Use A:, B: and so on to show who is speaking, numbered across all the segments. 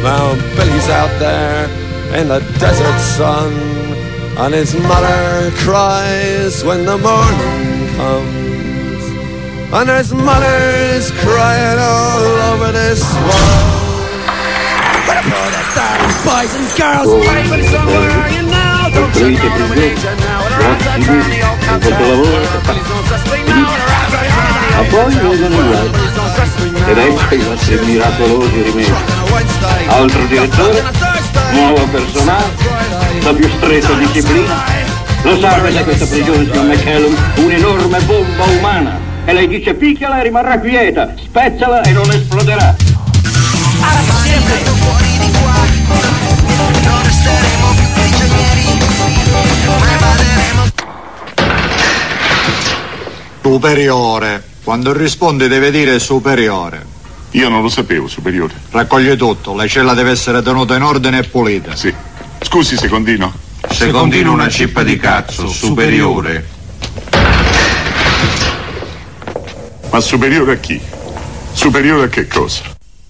A: Now Billy's out there in the desert sun, and his mother cries when the morning comes, and there's mothers crying all over this world. Boys and girls, baby, so where are you now? Don't you know we need you now?
B: Ma poi vengono i guai ed ecco i nostri miracolosi rimedi. Altro direttore, nuovo personale, la più stretta disciplina. Lo sa che da questa prigione, signor McCallum, un'enorme bomba umana. E lei dice picchiala e rimarrà quieta, spezzala e non esploderà.
C: Fuori di qua, non resteremo più prigionieri, prevaleremo.
D: Superiore. Quando risponde deve dire superiore.
E: Io non lo sapevo, superiore.
D: Raccoglie tutto, la cella deve essere tenuta in ordine e pulita.
E: Sì. Scusi, secondino.
D: Secondino una cippa di cazzo, superiore.
E: Ma superiore a chi? Superiore a che cosa?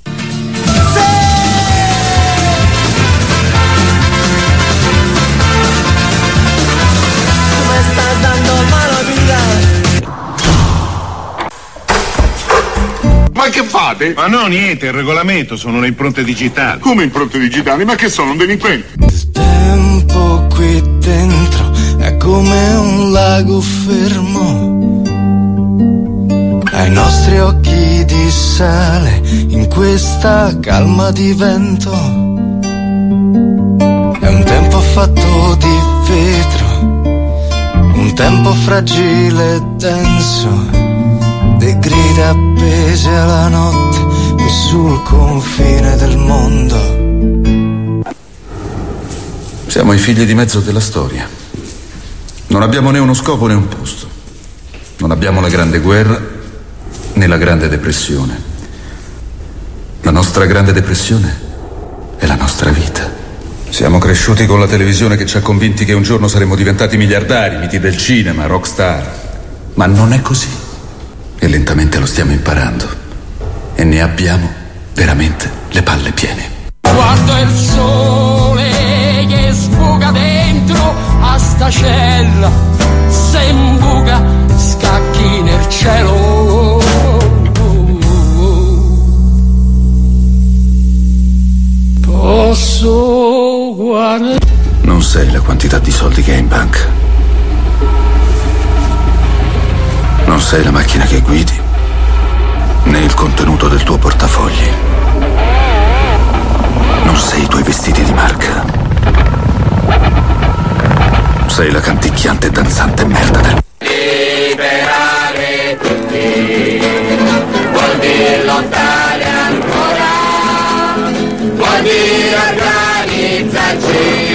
E: Ma che fate?
F: Ma no, niente, il regolamento, sono le impronte digitali.
E: Come impronte digitali? Ma che sono, un delinquente?
C: Il tempo qui dentro è come un lago fermo, ai nostri occhi di sale in questa calma di vento. È un tempo fatto di vetro, un tempo fragile e denso, le grida appese alla notte qui sul confine del mondo.
G: Siamo i figli di mezzo della storia. Non abbiamo né uno scopo né un posto. Non abbiamo la grande guerra né la grande depressione. La nostra grande depressione è la nostra vita. Siamo cresciuti con la televisione che ci ha convinti che un giorno saremmo diventati miliardari, miti del cinema, rockstar. Ma non è così. E lentamente lo stiamo imparando. E ne abbiamo veramente le palle piene.
H: Guardo il sole che sbuca dentro a sta cella, se imbuca scacchi nel cielo. Posso guardare.
G: Non sai la quantità di soldi che hai in banca. Non sei la macchina che guidi, né il contenuto del tuo portafogli. Non sei i tuoi vestiti di marca. Sei la canticchiante e danzante merda del...
H: Liberare tutti, vuol dire lottare ancora, vuol dire organizzarci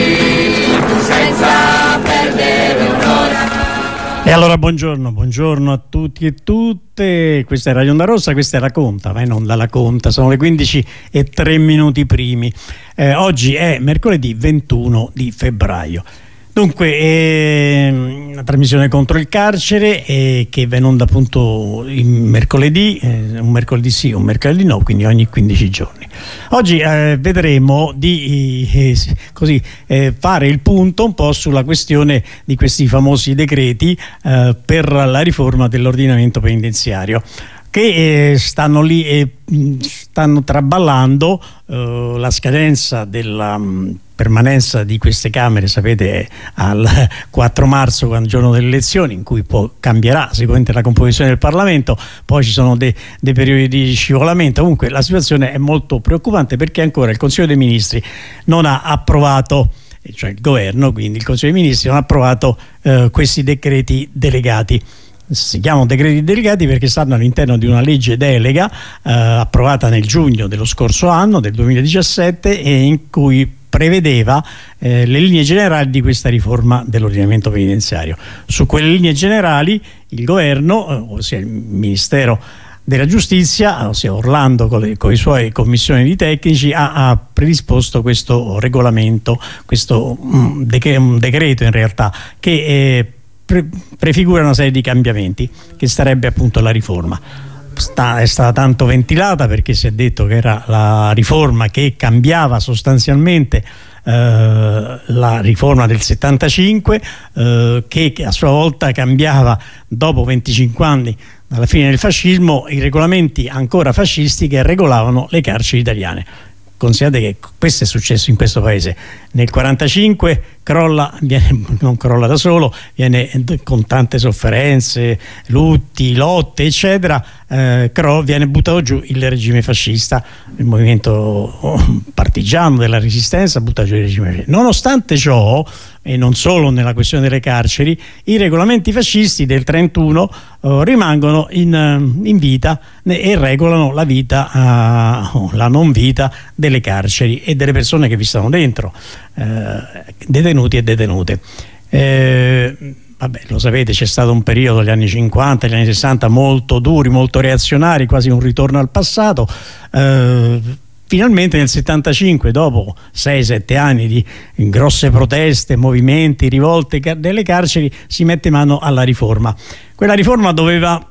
H: senza perdere un'ora.
I: E allora buongiorno a tutti e tutte, questa è Radio Onda Rossa, questa è La Conta, ma non dalla Conta, sono le 15:03 primi. Oggi è mercoledì 21 di febbraio. Dunque, una trasmissione contro il carcere che va in onda appunto il mercoledì, un mercoledì sì, un mercoledì no, quindi ogni 15 giorni. Oggi vedremo di fare il punto un po' sulla questione di questi famosi decreti per la riforma dell'ordinamento penitenziario, che stanno lì e stanno traballando. La scadenza della permanenza di queste Camere, sapete, è al 4 marzo, quando giorno delle elezioni, in cui poi cambierà sicuramente la composizione del Parlamento, poi ci sono dei periodi di scivolamento. Comunque la situazione è molto preoccupante, perché ancora il Consiglio dei Ministri non ha approvato, cioè il governo, quindi il Consiglio dei Ministri non ha approvato questi decreti delegati. Si chiamano decreti delegati perché stanno all'interno di una legge delega approvata nel giugno dello scorso anno, del 2017, e in cui prevedeva le linee generali di questa riforma dell'ordinamento penitenziario. Su quelle linee generali il governo, ossia il Ministero della Giustizia, ossia Orlando con le sue commissioni di tecnici, ha predisposto questo regolamento, questo un decreto in realtà, che prefigura una serie di cambiamenti, che sarebbe appunto la riforma. è stata tanto ventilata perché si è detto che era la riforma che cambiava sostanzialmente la riforma del 75, che a sua volta cambiava, dopo 25 anni dalla fine del fascismo, i regolamenti ancora fascisti che regolavano le carceri italiane. Considerate che questo è successo in questo paese. Nel 45 non crolla da solo, viene con tante sofferenze, lutti, lotte eccetera, viene buttato giù il regime fascista, il movimento partigiano della resistenza butta giù il regime fascista. Nonostante ciò, e non solo nella questione delle carceri, i regolamenti fascisti del 31 rimangono in vita e regolano la vita, la non vita delle carceri e delle persone che vi stanno dentro, detenuti e detenute. Vabbè, lo sapete, c'è stato un periodo, gli anni 50, gli anni 60, molto duri, molto reazionari, quasi un ritorno al passato. Finalmente nel 75, dopo 6-7 anni di grosse proteste, movimenti, rivolte delle carceri, si mette mano alla riforma. Quella riforma doveva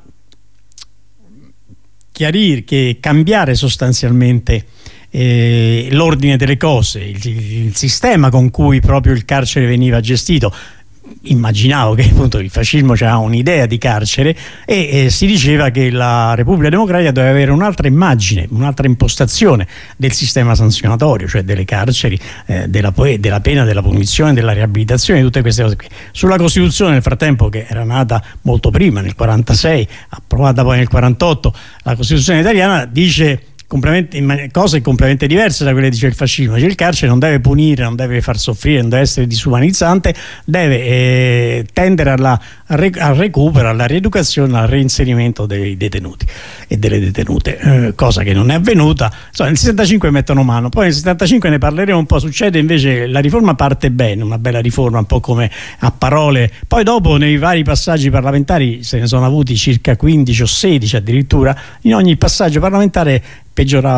I: cambiare sostanzialmente l'ordine delle cose, il sistema con cui proprio il carcere veniva gestito. Immaginavo che appunto il fascismo aveva un'idea di carcere e si diceva che la Repubblica Democratica doveva avere un'altra immagine, un'altra impostazione del sistema sanzionatorio, cioè delle carceri, della pena, della punizione, della riabilitazione, tutte queste cose qui. Sulla Costituzione, nel frattempo, che era nata molto prima, nel 46, approvata poi nel 48, la Costituzione italiana dice cose completamente diverse da quelle che dice il fascismo. Cioè, il carcere non deve punire, non deve far soffrire, non deve essere disumanizzante, deve tendere al recupero, alla rieducazione, al reinserimento dei detenuti e delle detenute, cosa che non è avvenuta. Insomma, nel 75 mettono mano, poi nel 75 ne parleremo un po'. Succede invece, la riforma parte bene, una bella riforma, un po' come a parole, poi dopo nei vari passaggi parlamentari se ne sono avuti circa 15 o 16 addirittura, in ogni passaggio parlamentare peggiorava.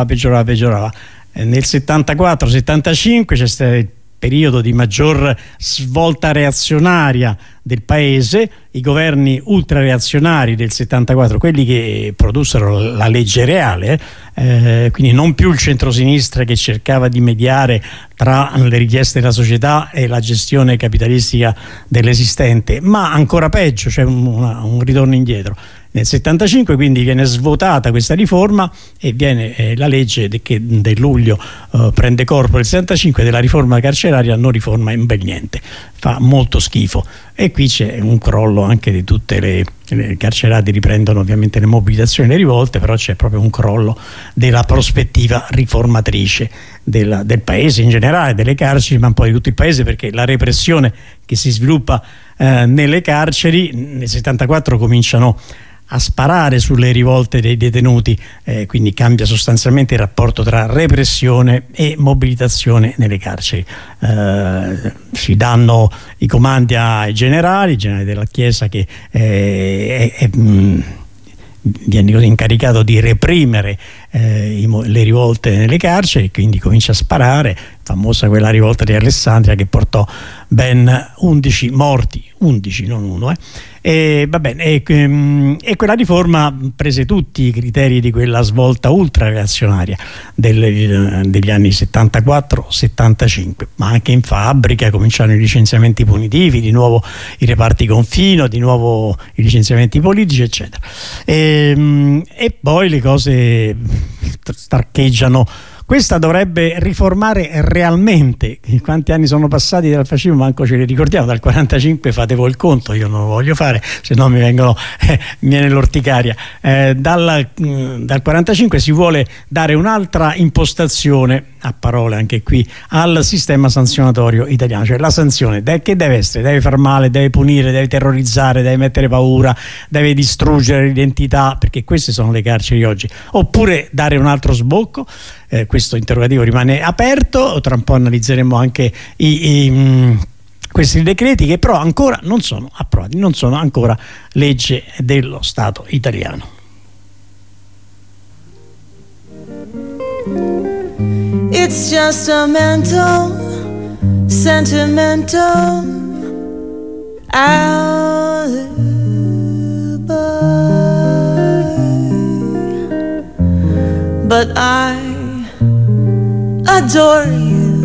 I: Nel 74-75 c'è stato il periodo di maggior svolta reazionaria del paese, i governi ultrareazionari del 74, quelli che produssero la legge reale, quindi non più il centrosinistra che cercava di mediare tra le richieste della società e la gestione capitalistica dell'esistente, ma ancora peggio, cioè un ritorno indietro. Nel 75 quindi viene svotata questa riforma e viene la legge che del luglio prende corpo nel 75 della riforma carceraria, non riforma in bel niente, fa molto schifo. E qui c'è un crollo anche di tutte le carcerate, riprendono ovviamente le mobilitazioni e le rivolte, però c'è proprio un crollo della prospettiva riformatrice del paese in generale, delle carceri, ma poi di tutto il paese, perché la repressione che si sviluppa nelle carceri nel 74 cominciano a sparare sulle rivolte dei detenuti, quindi cambia sostanzialmente il rapporto tra repressione e mobilitazione nelle carceri. Si danno i comandi ai generali, il generale della Chiesa che viene così incaricato di reprimere le rivolte nelle carceri, quindi comincia a sparare. Famosa quella rivolta di Alessandria che portò ben 11 morti, 11 non uno, e va bene, e quella riforma prese tutti i criteri di quella svolta ultra reazionaria degli anni 74-75, ma anche in fabbrica cominciarono i licenziamenti punitivi, di nuovo i reparti confino, di nuovo i licenziamenti politici eccetera, e poi le cose starcheggiano. Questa dovrebbe riformare realmente. Quanti anni sono passati dal fascismo, manco ce li ricordiamo. Dal 45 fate voi il conto, io non lo voglio fare, se no mi viene l'orticaria. Dal 45 si vuole dare un'altra impostazione, a parole anche qui, al sistema sanzionatorio italiano. Cioè la sanzione che deve essere, deve far male, deve punire, deve terrorizzare, deve mettere paura, deve distruggere l'identità, perché queste sono le carceri oggi. Oppure dare un altro sbocco. Questo interrogativo rimane aperto, tra un po' analizzeremo anche questi decreti che però ancora non sono approvati, non sono ancora legge dello Stato italiano.
J: It's just a mental, sentimental alibi. but I adore you.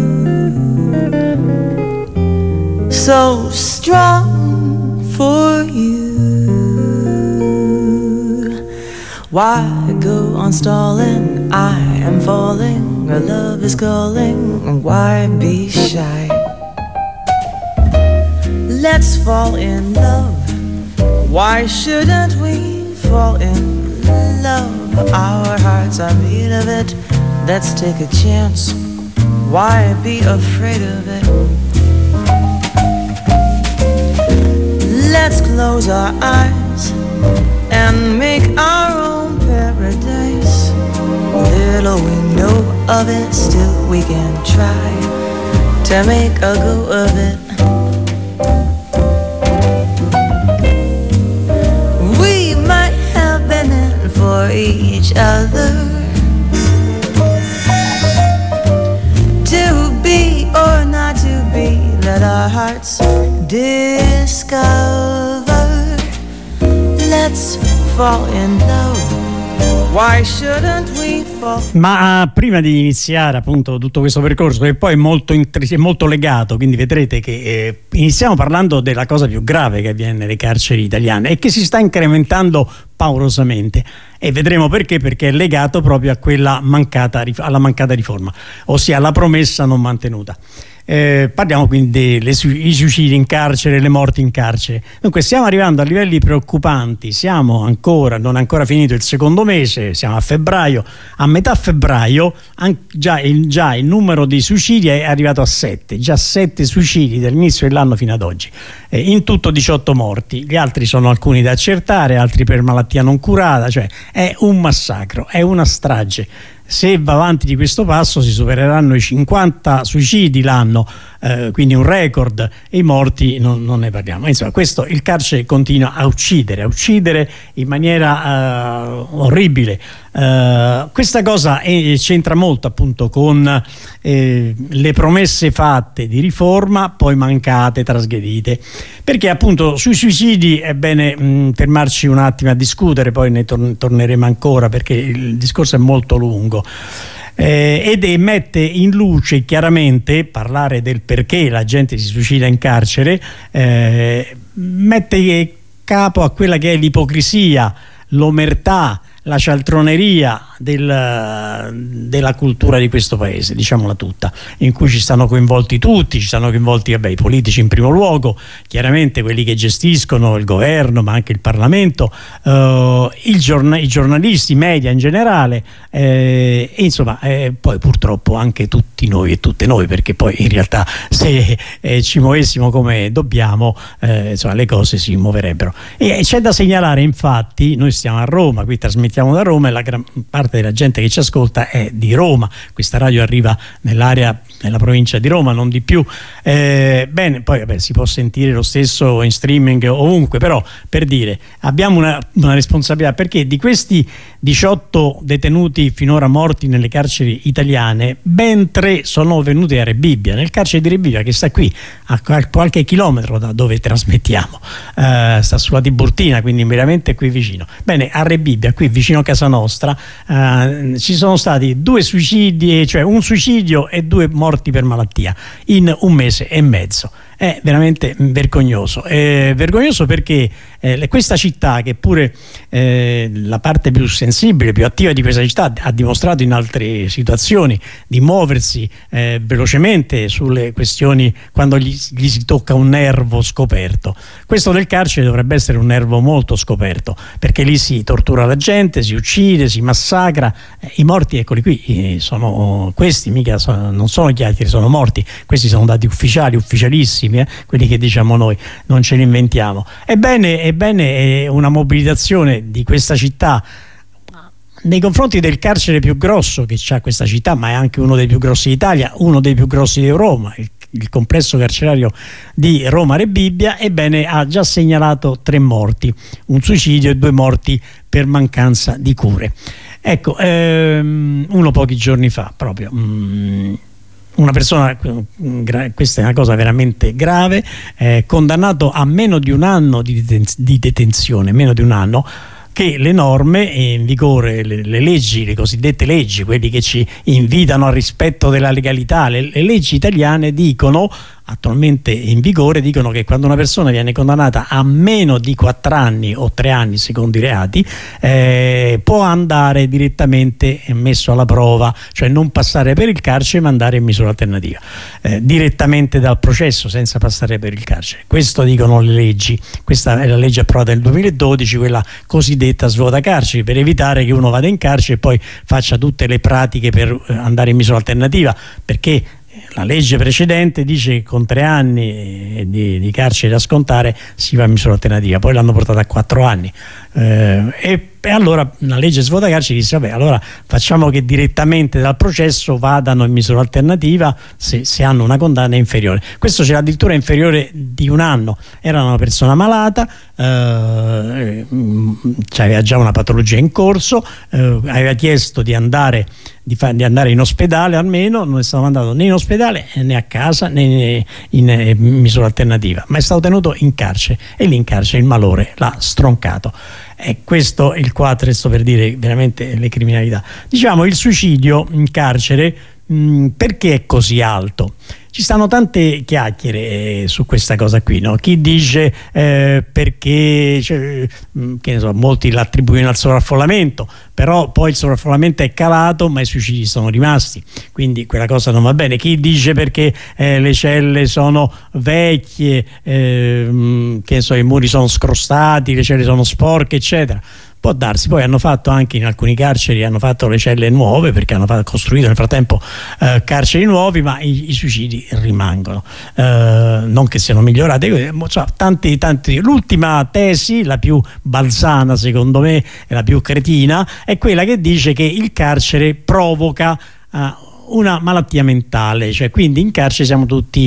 J: So strong for you. Why go on stalling? I am falling. Our love is calling. Why be shy? Let's fall in love. Why shouldn't we fall in love? Our hearts are made of it. Let's take a chance. Why be afraid of it? Let's close our eyes and make our own paradise. Little we know of it, still we can try to make a go of it. We might have been in for each other, to be or not to be, let our hearts discover. Let's fall in love. Why shouldn't we fall?
I: Ma prima di iniziare appunto tutto questo percorso, che poi è molto legato, quindi vedrete che iniziamo parlando della cosa più grave che avviene nelle carceri italiane e che si sta incrementando paurosamente, e vedremo perché è legato proprio a quella alla mancata riforma, ossia alla promessa non mantenuta. Parliamo quindi dei suicidi in carcere, le morti in carcere. Dunque stiamo arrivando a livelli preoccupanti, non è ancora finito il secondo mese, siamo a febbraio, a metà febbraio già il numero di suicidi è arrivato a 7, già 7 suicidi dall'inizio dell'anno fino ad oggi, in tutto 18 morti, gli altri sono alcuni da accertare, altri per malattia non curata, cioè è un massacro, è una strage. Se va avanti di questo passo si supereranno i 50 suicidi l'anno, quindi un record, e i morti non ne parliamo. Insomma, il carcere continua a uccidere in maniera orribile. Questa cosa c'entra molto appunto con le promesse fatte di riforma, poi mancate, trasgredite, perché appunto sui suicidi è bene fermarci un attimo a discutere, poi ne torneremo ancora perché il discorso è molto lungo. Ed mette in luce chiaramente, parlare del perché la gente si suicida in carcere, mette capo a quella che è l'ipocrisia, l'omertà, la cialtroneria della cultura di questo paese, diciamola tutta, in cui ci stanno coinvolti tutti, ci stanno coinvolti i politici in primo luogo, chiaramente quelli che gestiscono il governo, ma anche il Parlamento, i giornalisti, i media in generale, e insomma poi purtroppo anche tutti noi e tutte noi, perché poi in realtà se ci muovessimo come dobbiamo, insomma, le cose si muoverebbero. E c'è da segnalare, infatti, noi stiamo a Roma, qui trasmettiamo da Roma e la gran parte della gente che ci ascolta è di Roma, questa radio arriva nella provincia di Roma, non di più, bene, poi si può sentire lo stesso in streaming ovunque, però per dire, abbiamo una responsabilità, perché di questi 18 detenuti finora morti nelle carceri italiane, ben 3 sono venuti a Rebibbia, nel carcere di Rebibbia, che sta qui a qualche chilometro da dove trasmettiamo, sta sulla Tiburtina, quindi veramente qui vicino. Bene, a Rebibbia, qui vicino a casa nostra, ci sono stati 2 suicidi, cioè un suicidio e 2 morti per malattia in un mese e mezzo. È veramente vergognoso. Vergognoso perché questa città, che pure la parte più sensibile, più attiva di questa città, ha dimostrato in altre situazioni di muoversi velocemente sulle questioni quando gli si tocca un nervo scoperto. Questo del carcere dovrebbe essere un nervo molto scoperto, perché lì si tortura la gente, si uccide, si massacra. I morti, eccoli qui, sono questi, mica non sono chiacchiere, sono morti. Questi sono dati ufficiali, ufficialissimi, quelli che diciamo noi, non ce li inventiamo. Ebbene, una mobilitazione di questa città nei confronti del carcere più grosso che c'ha questa città, ma è anche uno dei più grossi d'Italia, uno dei più grossi di Roma, il complesso carcerario di Roma Rebibbia, ebbene ha già segnalato 3 morti, un suicidio e 2 morti per mancanza di cure. Ecco, uno pochi giorni fa proprio. Una persona, questa è una cosa veramente grave, condannato a meno di un anno di detenzione, meno di un anno, che le norme in vigore, le leggi, le cosiddette leggi, quelli che ci invitano al rispetto della legalità, le leggi italiane dicono, attualmente in vigore, dicono che quando una persona viene condannata a meno di 4 anni o 3 anni secondo i reati, può andare direttamente messo alla prova, cioè non passare per il carcere ma andare in misura alternativa, direttamente dal processo senza passare per il carcere. Questo dicono le leggi. Questa è la legge approvata nel 2012, quella cosiddetta svuota carceri, per evitare che uno vada in carcere e poi faccia tutte le pratiche per andare in misura alternativa, perché la legge precedente dice che con 3 anni di carcere da scontare si va in misura alternativa, poi l'hanno portata a 4 anni, e allora la legge svuota carceri disse vabbè, allora facciamo che direttamente dal processo vadano in misura alternativa se hanno una condanna inferiore. Questo c'era addirittura inferiore di 1 anno, era una persona malata, aveva già una patologia in corso, aveva chiesto di andare in ospedale, almeno non è stato mandato né in ospedale né a casa né in misura alternativa, ma è stato tenuto in carcere, e lì in carcere il malore l'ha stroncato. E questo è il quadro per dire veramente le criminalità. Diciamo, il suicidio in carcere perché è così alto? Ci stanno tante chiacchiere su questa cosa qui, no? Chi dice perché, che ne so, molti l'attribuiscono al sovraffollamento, però poi il sovraffollamento è calato ma i suicidi sono rimasti, quindi quella cosa non va bene. Chi dice perché le celle sono vecchie, che ne so, i muri sono scrostati, le celle sono sporche, eccetera. Può darsi, poi hanno fatto anche in alcuni carceri, hanno fatto le celle nuove perché hanno costruito nel frattempo carceri nuovi, ma i suicidi rimangono, non che siano migliorati, cioè, tanti. L'ultima tesi, la più balzana secondo me e la più cretina, è quella che dice che il carcere provoca una malattia mentale, cioè quindi in carcere siamo tutti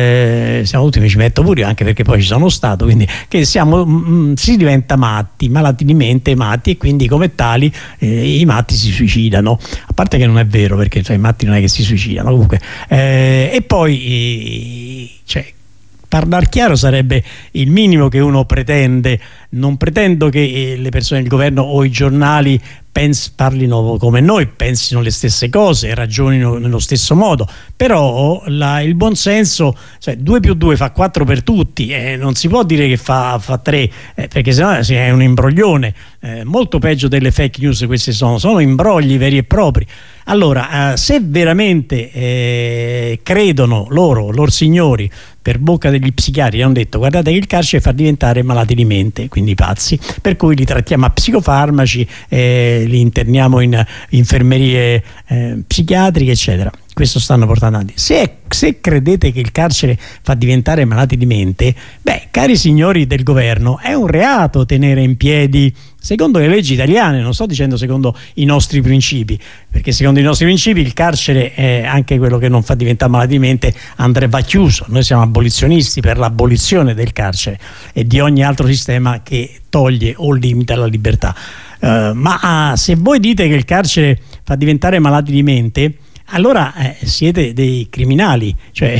I: mi ci metto pure io, anche perché poi ci sono stato, quindi che si diventa matti, malati di mente, matti, e quindi come tali i matti si suicidano, a parte che non è vero, perché i matti non è che si suicidano comunque, e poi parlare chiaro sarebbe il minimo che uno pretende. Non pretendo che le persone del governo o i giornali parlino come noi, pensino le stesse cose, ragionino nello stesso modo, però il buonsenso, 2 più 2 fa 4 per tutti, non si può dire che fa 3, perché sennò è un imbroglione, molto peggio delle fake news. Questi sono imbrogli veri e propri. Allora, se veramente credono loro signori, per bocca degli psichiatri hanno detto guardate che il carcere fa diventare malati di mente, quindi pazzi, per cui li trattiamo a psicofarmaci, li interniamo in infermerie psichiatriche, eccetera. Questo stanno portando avanti. Se credete che il carcere fa diventare malati di mente, cari signori del governo, è un reato tenere in piedi, secondo le leggi italiane, non sto dicendo secondo i nostri principi, perché secondo i nostri principi il carcere è anche quello che non fa diventare malati di mente, va chiuso. Noi siamo abolizionisti per l'abolizione del carcere e di ogni altro sistema che toglie o limita la libertà. Ma se voi dite che il carcere fa diventare malati di mente, allora siete dei criminali,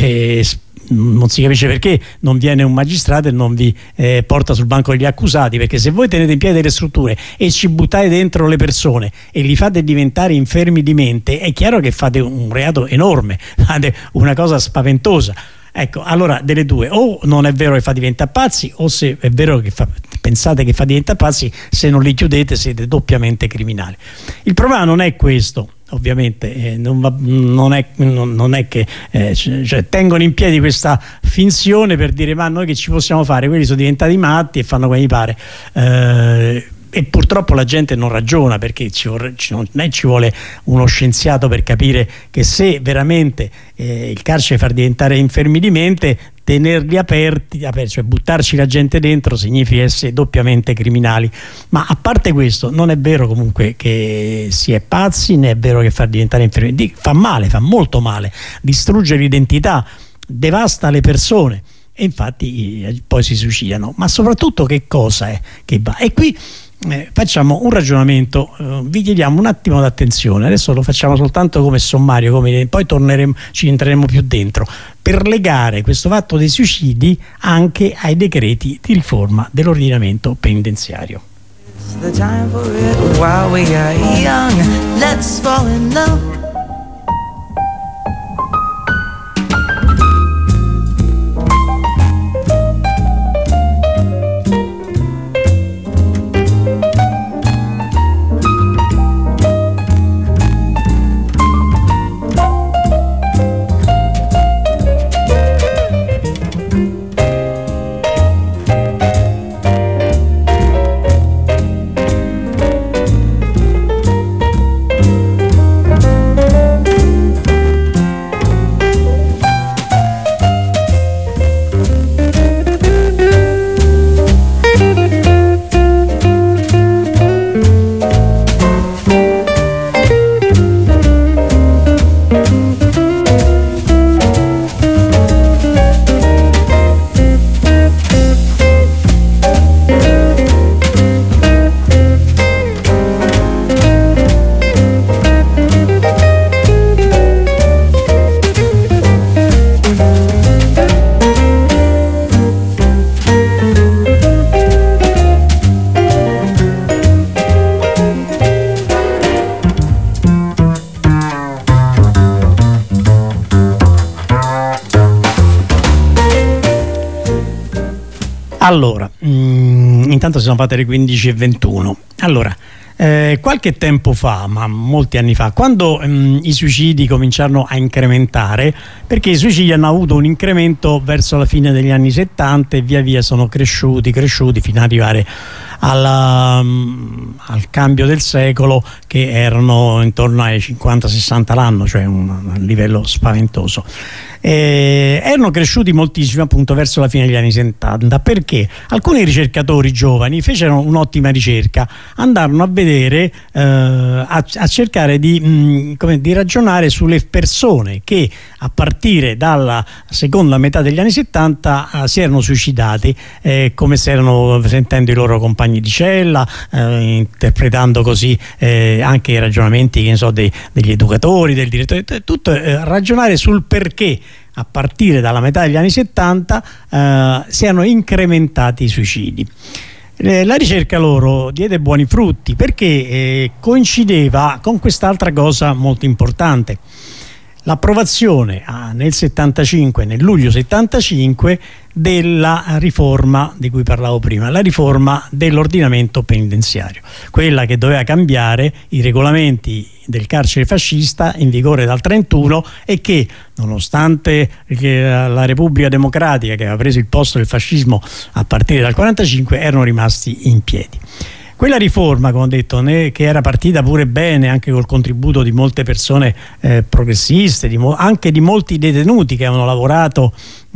I: non si capisce perché non viene un magistrato e non vi porta sul banco degli accusati, perché se voi tenete in piedi delle strutture e ci buttate dentro le persone e li fate diventare infermi di mente, è chiaro che fate un reato enorme, fate una cosa spaventosa. Ecco, allora delle due, o non è vero che fa diventare pazzi, o se è vero che pensate che fa diventare pazzi, se non li chiudete siete doppiamente criminali. Il problema non è questo, ovviamente, non è che tengono in piedi questa finzione per dire ma noi che ci possiamo fare, quelli sono diventati matti e fanno come gli pare. E purtroppo la gente non ragiona, perché ci vuole uno scienziato per capire che se veramente il carcere fa diventare infermi di mente, tenerli aperti, cioè buttarci la gente dentro, significa essere doppiamente criminali. Ma a parte questo, non è vero comunque che si è pazzi, né è vero che fa diventare infermi. Fa male, fa molto male, distrugge l'identità, devasta le persone e infatti poi si suicidano. Ma soprattutto che cosa è che va? E qui facciamo un ragionamento, vi chiediamo un attimo d'attenzione, adesso lo facciamo soltanto come sommario, poi ci entreremo più dentro, per legare questo fatto dei suicidi anche ai decreti di riforma dell'ordinamento penitenziario.
J: Now's the time for it while we are young. Let's fall in love.
I: Allora, intanto si sono fatte le 15:21. Allora, qualche tempo fa, ma molti anni fa, quando i suicidi cominciarono a incrementare, perché i suicidi hanno avuto un incremento verso la fine degli anni 70 e via via sono cresciuti fino ad arrivare al cambio del secolo, che erano intorno ai 50-60 l'anno, cioè un livello spaventoso. Erano cresciuti moltissimo appunto verso la fine degli anni 70, perché alcuni ricercatori giovani fecero un'ottima ricerca, andarono a vedere, a cercare di ragionare sulle persone che a partire dalla seconda metà degli anni 70 si erano suicidati, come se erano sentendo i loro compagni di cella, interpretando così anche i ragionamenti, che ne so, degli educatori, del direttore, tutto ragionare sul perché a partire dalla metà degli anni 70 si erano incrementati i suicidi. La ricerca loro diede buoni frutti, perché coincideva con quest'altra cosa molto importante: l'approvazione nel 75, nel luglio 75, della riforma di cui parlavo prima, la riforma dell'ordinamento penitenziario, quella che doveva cambiare i regolamenti del carcere fascista in vigore dal 31 e che, nonostante la Repubblica Democratica, che aveva preso il posto del fascismo a partire dal 45, erano rimasti in piedi. Quella riforma, come ho detto, che era partita pure bene, anche col contributo di molte persone progressiste, anche di molti detenuti che avevano lavorato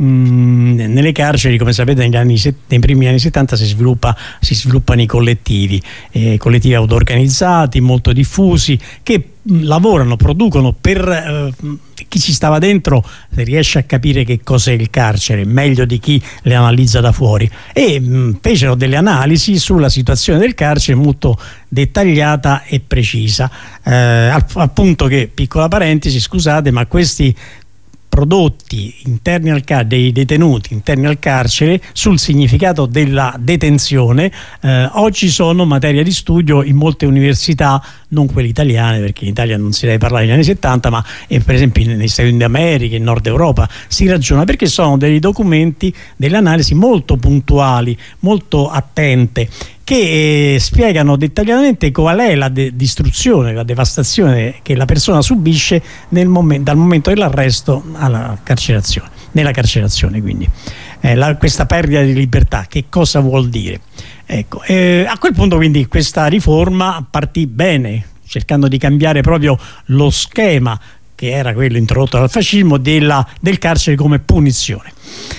I: nelle carceri. Come sapete, nei primi anni 70 si sviluppano i collettivi auto-organizzati, molto diffusi, che lavorano, producono per chi ci stava dentro, riesce a capire che cos'è il carcere meglio di chi le analizza da fuori, e fecero delle analisi sulla situazione del carcere molto dettagliata e precisa, al punto che, piccola parentesi, scusate, ma questi prodotti interni dei detenuti interni al carcere sul significato della detenzione oggi sono materia di studio in molte università, non quelle italiane, perché in Italia non si deve parlare degli anni 70, ma per esempio negli Stati Uniti d'America, in Nord Europa si ragiona, perché sono dei documenti, delle analisi molto puntuali, molto attente, che spiegano dettagliatamente qual è la distruzione, la devastazione che la persona subisce dal momento dell'arresto alla carcerazione, nella carcerazione. Quindi questa perdita di libertà che cosa vuol dire? Ecco, a quel punto quindi questa riforma partì bene, cercando di cambiare proprio lo schema, che era quello introdotto dal fascismo, del carcere come punizione,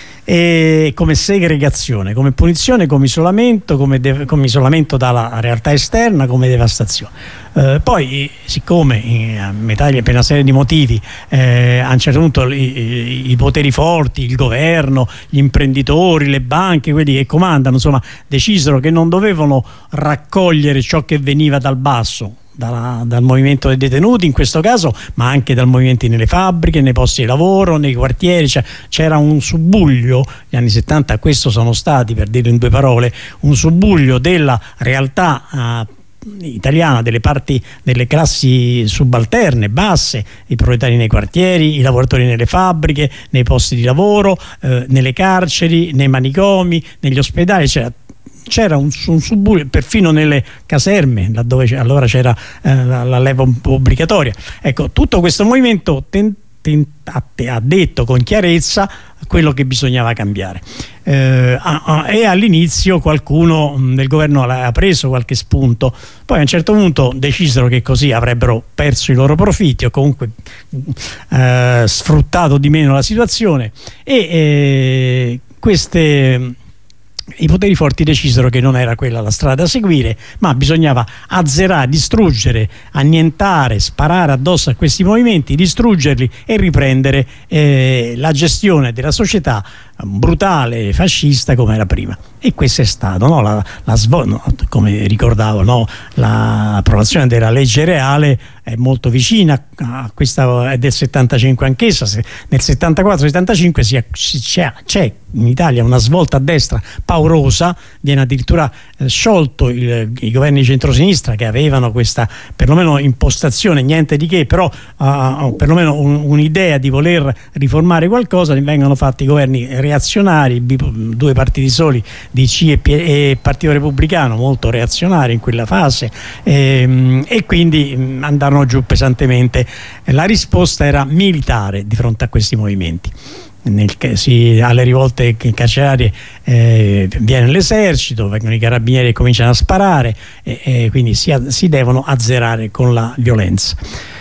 I: come segregazione, come punizione, come isolamento, come isolamento dalla realtà esterna, come devastazione. Poi, siccome a metà per una serie di motivi a un certo punto i poteri forti, il governo, gli imprenditori, le banche, quelli che comandano, insomma, decisero che non dovevano raccogliere ciò che veniva dal basso, dal movimento dei detenuti in questo caso, ma anche dal movimento nelle fabbriche, nei posti di lavoro, nei quartieri. C'era un subbuglio, gli anni 70 questo sono stati, per dirlo in due parole, un subbuglio della realtà italiana, delle parti delle classi subalterne, basse, i proletari nei quartieri, i lavoratori nelle fabbriche, nei posti di lavoro, nelle carceri, nei manicomi, negli ospedali. C'era un subbuglio perfino nelle caserme, laddove allora c'era la leva obbligatoria. Ecco, tutto questo movimento ha detto con chiarezza quello che bisognava cambiare, e all'inizio qualcuno del governo ha preso qualche spunto, poi a un certo punto decisero che così avrebbero perso i loro profitti o comunque sfruttato di meno la situazione, e i poteri forti decisero che non era quella la strada da seguire, ma bisognava azzerare, distruggere, annientare, sparare addosso a questi movimenti, distruggerli e riprendere la gestione della società brutale, fascista come era prima. E questo è stato, no? Come ricordavo, no? L'approvazione della legge reale è molto vicina a questa, è del 75 anch'essa. Nel 74-75 c'è in Italia una svolta a destra paurosa, viene addirittura sciolto i governi di centrosinistra che avevano questa perlomeno impostazione, niente di che, però perlomeno un'idea di voler riformare qualcosa, vengono fatti i governi reazionari, due partiti soli, DC e Partito Repubblicano, molto reazionari in quella fase, e quindi andarono giù pesantemente. La risposta era militare di fronte a questi movimenti. Alle rivolte carcerarie viene l'esercito, vengono i carabinieri e cominciano a sparare, e quindi si devono azzerare con la violenza.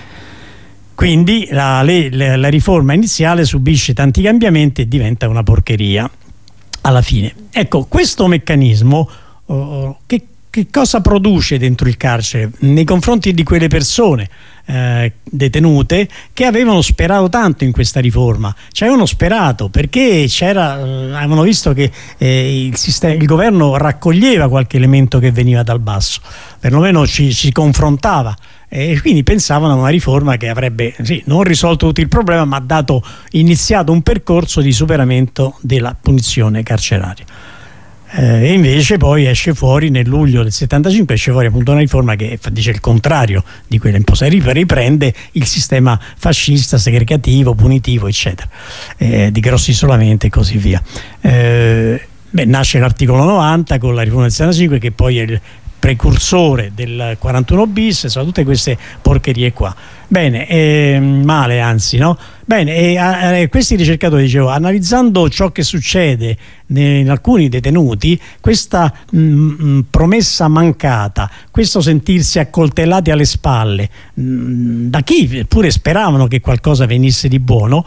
I: Quindi la riforma iniziale subisce tanti cambiamenti e diventa una porcheria alla fine. Ecco, questo meccanismo che cosa produce dentro il carcere nei confronti di quelle persone detenute che avevano sperato tanto in questa riforma? Ci avevano sperato perché avevano visto che il governo raccoglieva qualche elemento che veniva dal basso, perlomeno ci confrontava, e quindi pensavano a una riforma che avrebbe non risolto tutto il problema, ma iniziato un percorso di superamento della punizione carceraria. E invece poi esce fuori nel luglio del 75, esce fuori appunto una riforma che dice il contrario di quella imposta, riprende il sistema fascista, segregativo, punitivo, eccetera, di grossi isolamenti e così via. Nasce l'articolo 90 con la riforma del 75, che poi è il precursore del 41 bis, sono tutte queste porcherie qua. Bene, male anzi, no? Bene, questi ricercatori, dicevo, analizzando ciò che succede in alcuni detenuti, questa promessa mancata, questo sentirsi accoltellati alle spalle da chi pure speravano che qualcosa venisse di buono,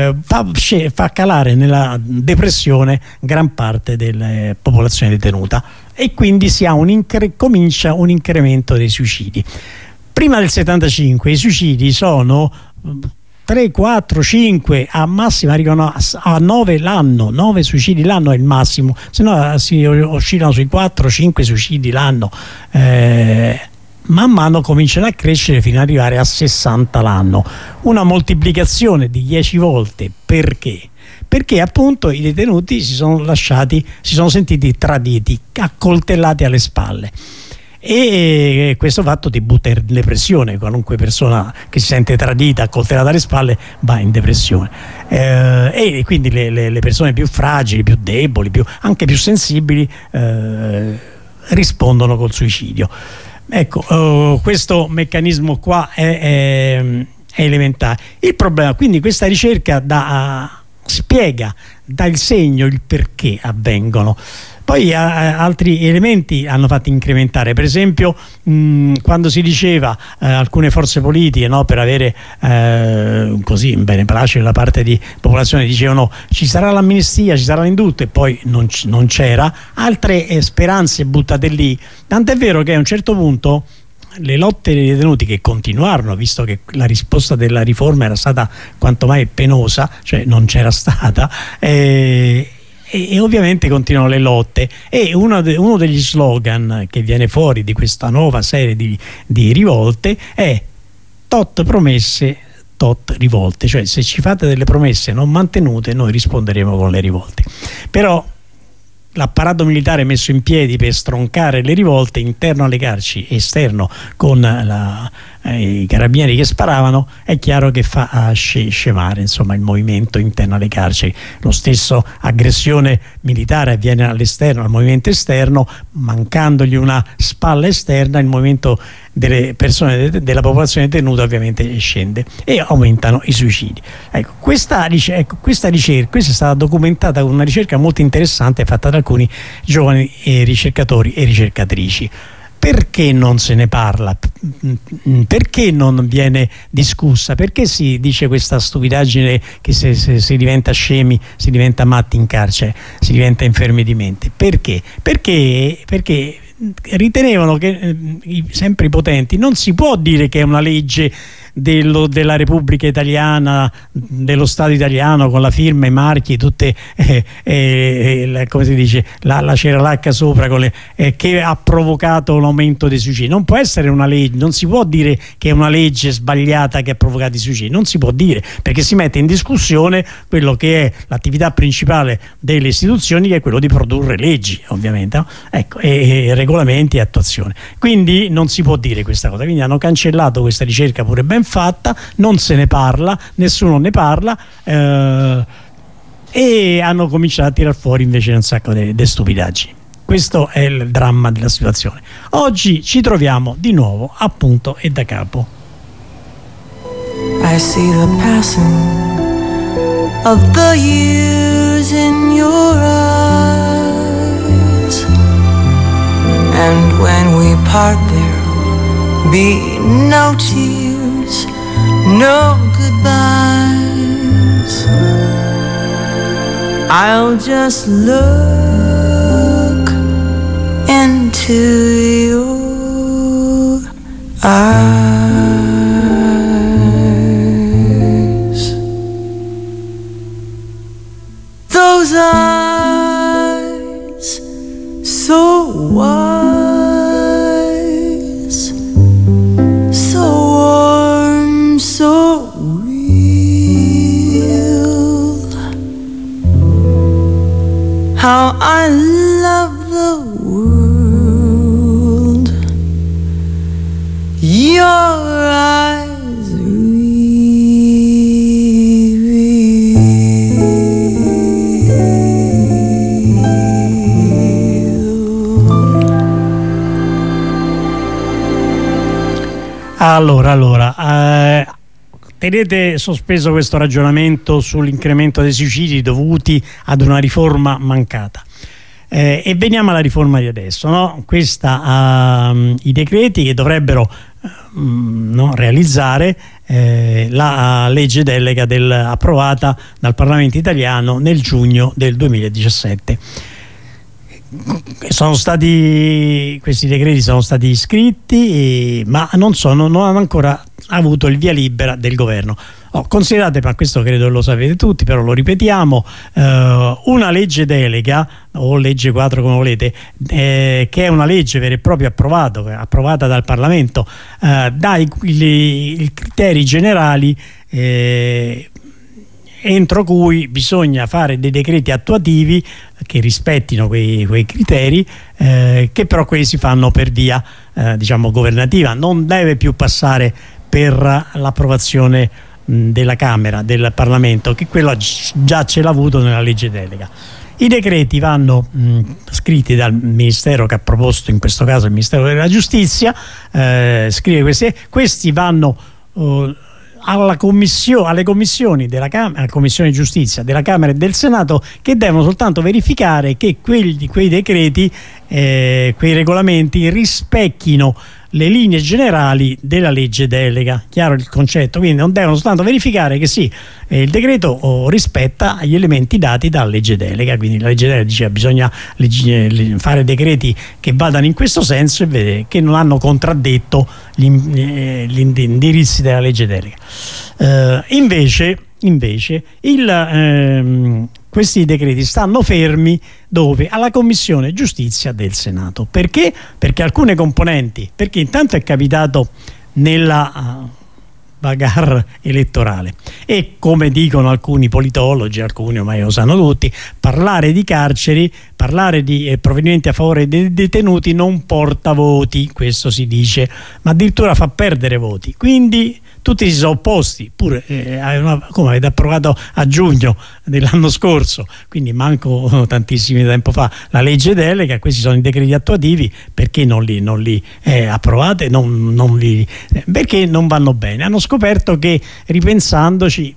I: fa calare nella depressione gran parte della popolazione detenuta, e quindi comincia un incremento dei suicidi. Prima del 75 i suicidi sono 3, 4, 5, a massimo arrivano a 9 l'anno, 9 suicidi l'anno è il massimo, se no si oscillano sui 4, 5 suicidi l'anno. Man mano cominciano a crescere fino ad arrivare a 60 l'anno, una moltiplicazione di 10 volte. Perché? Perché appunto i detenuti si sono sentiti traditi, accoltellati alle spalle, e questo fatto ti butta in depressione. Qualunque persona che si sente tradita, accoltellata alle spalle, va in depressione, e quindi le persone più fragili, più deboli, anche più sensibili rispondono col suicidio. Ecco, questo meccanismo qua è elementare. Il problema, quindi, questa ricerca spiega, dà il segno, il perché avvengono. Poi altri elementi hanno fatto incrementare, per esempio quando si diceva alcune forze politiche, no, per avere così in beneplacito da parte di popolazione, dicevano ci sarà l'amnistia, ci sarà l'indulto, e poi non c'era, altre speranze buttate lì, tant'è vero che a un certo punto le lotte dei detenuti, che continuarono, visto che la risposta della riforma era stata quanto mai penosa, cioè non c'era stata, e ovviamente continuano le lotte, e uno degli slogan che viene fuori di questa nuova serie di rivolte è tot promesse, tot rivolte, cioè se ci fate delle promesse non mantenute noi risponderemo con le rivolte. Però l'apparato militare messo in piedi per stroncare le rivolte interno alle carceri, esterno con i carabinieri che sparavano, è chiaro che fa scemare insomma il movimento interno alle carceri. Lo stesso aggressione militare avviene all'esterno, al movimento esterno, mancandogli una spalla esterna il movimento delle persone, della popolazione detenuta ovviamente scende e aumentano i suicidi. Ecco, questa ricerca è stata documentata con una ricerca molto interessante fatta da alcuni giovani ricercatori e ricercatrici. Perché non se ne parla? Perché non viene discussa? Perché si dice questa stupidaggine che se si diventa scemi, si diventa matti in carcere, si diventa infermi di mente? Perché? Perché ritenevano che sempre i potenti non si può dire che è una legge della Repubblica Italiana, dello Stato italiano, con la firma, i marchi, tutte come si dice, la ceralacca sopra con che ha provocato l'aumento dei suicidi. Non può essere una legge, non si può dire che è una legge sbagliata che ha provocato i suicidi, non si può dire, perché si mette in discussione quello che è l'attività principale delle istituzioni, che è quello di produrre leggi, ovviamente, no? Ecco, e regolamenti e attuazione. Quindi non si può dire questa cosa, quindi hanno cancellato questa ricerca pure ben fatta, non se ne parla, nessuno ne parla, e hanno cominciato a tirar fuori invece un sacco di stupidaggini. Questo è il dramma della situazione. Oggi ci troviamo di nuovo a punto e da capo.
J: I see the passing of the years in your eyes, and when we part there'll be no tears, no goodbyes. I'll just look into your eyes. Those eyes so wise, so warm, so real. How I love the world, your eyes
I: Allora, tenete sospeso questo ragionamento sull'incremento dei suicidi dovuti ad una riforma mancata. E veniamo alla riforma di adesso, no? I decreti che dovrebbero realizzare la legge delega approvata dal Parlamento italiano nel giugno del 2017. Questi decreti sono stati iscritti, ma non hanno ancora avuto il via libera del governo. Considerate, ma questo credo lo sapete tutti, però lo ripetiamo, una legge delega o legge quadro come volete, che è una legge vera e propria approvata dal Parlamento, dà i criteri generali entro cui bisogna fare dei decreti attuativi che rispettino quei criteri, che però quelli si fanno per via governativa, non deve più passare per l'approvazione della Camera, del Parlamento, che quello già ce l'ha avuto nella legge delega. I decreti vanno scritti dal Ministero che ha proposto, in questo caso il Ministero della Giustizia, scrive questi vanno alle commissioni della Camera, alla Commissione Giustizia della Camera e del Senato, che devono soltanto verificare che quei decreti, quei regolamenti rispecchino le linee generali della legge delega. Chiaro il concetto? Quindi non devono soltanto verificare che sì, il decreto rispetta gli elementi dati dalla legge delega. Quindi la legge delega dice che bisogna fare decreti che vadano in questo senso e che non hanno contraddetto gli indirizzi della legge delega. Invece questi decreti stanno fermi dove? Alla Commissione Giustizia del Senato. Perché? Perché alcune componenti, perché intanto è capitato nella bagarre elettorale e, come dicono alcuni politologi, alcuni ormai lo sanno tutti, parlare di carceri, parlare di provvedimenti a favore dei detenuti non porta voti, questo si dice, ma addirittura fa perdere voti. Quindi tutti si sono opposti, pure come avete approvato a giugno dell'anno scorso, quindi manco tantissimo tempo fa, la legge delega, questi sono i decreti attuativi, perché non li approvate? Perché non vanno bene. Hanno scoperto che ripensandoci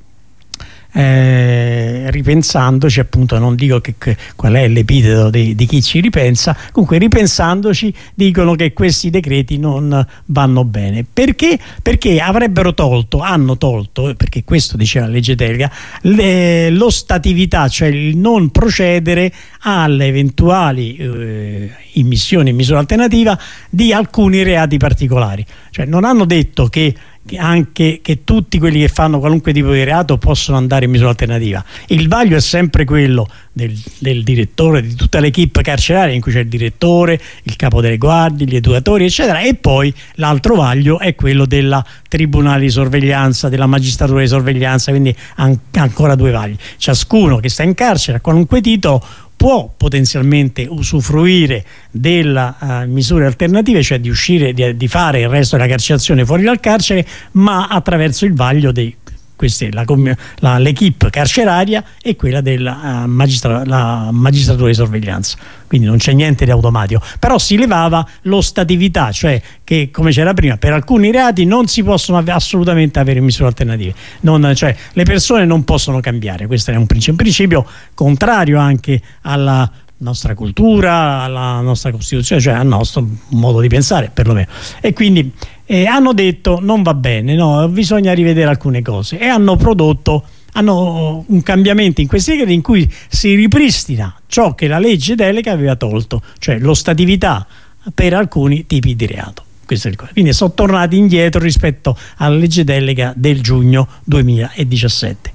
I: appunto, non dico qual è l'epiteto di chi ci ripensa, comunque ripensandoci dicono che questi decreti non vanno bene. Perché? Perché hanno tolto, perché questo diceva la legge delega, l'ostatività, cioè il non procedere alle eventuali immissioni in misura alternativa di alcuni reati particolari. Cioè non hanno detto che tutti quelli che fanno qualunque tipo di reato possono andare in misura alternativa. Il vaglio è sempre quello del direttore, di tutta l'equipe carceraria, in cui c'è il direttore, il capo delle guardie, gli educatori eccetera, e poi l'altro vaglio è quello della tribunale di sorveglianza, della magistratura di sorveglianza, quindi ancora due vagli. Ciascuno che sta in carcere a qualunque titolo può potenzialmente usufruire della misure alternative, cioè di uscire, di fare il resto della carcerazione fuori dal carcere, ma attraverso il vaglio di l'equipe carceraria e quella della magistratura di sorveglianza. Quindi non c'è niente di automatico, però si levava l'ostatività, cioè che, come c'era prima, per alcuni reati non si possono assolutamente avere misure alternative, cioè le persone non possono cambiare. Questo è un principio contrario anche alla nostra cultura, alla nostra Costituzione, cioè al nostro modo di pensare perlomeno, e quindi hanno detto non va bene, no, bisogna rivedere alcune cose, e hanno un cambiamento in questi decreti in cui si ripristina ciò che la legge delega aveva tolto, cioè l'ostatività per alcuni tipi di reato. Quindi sono tornati indietro rispetto alla legge delega del giugno 2017.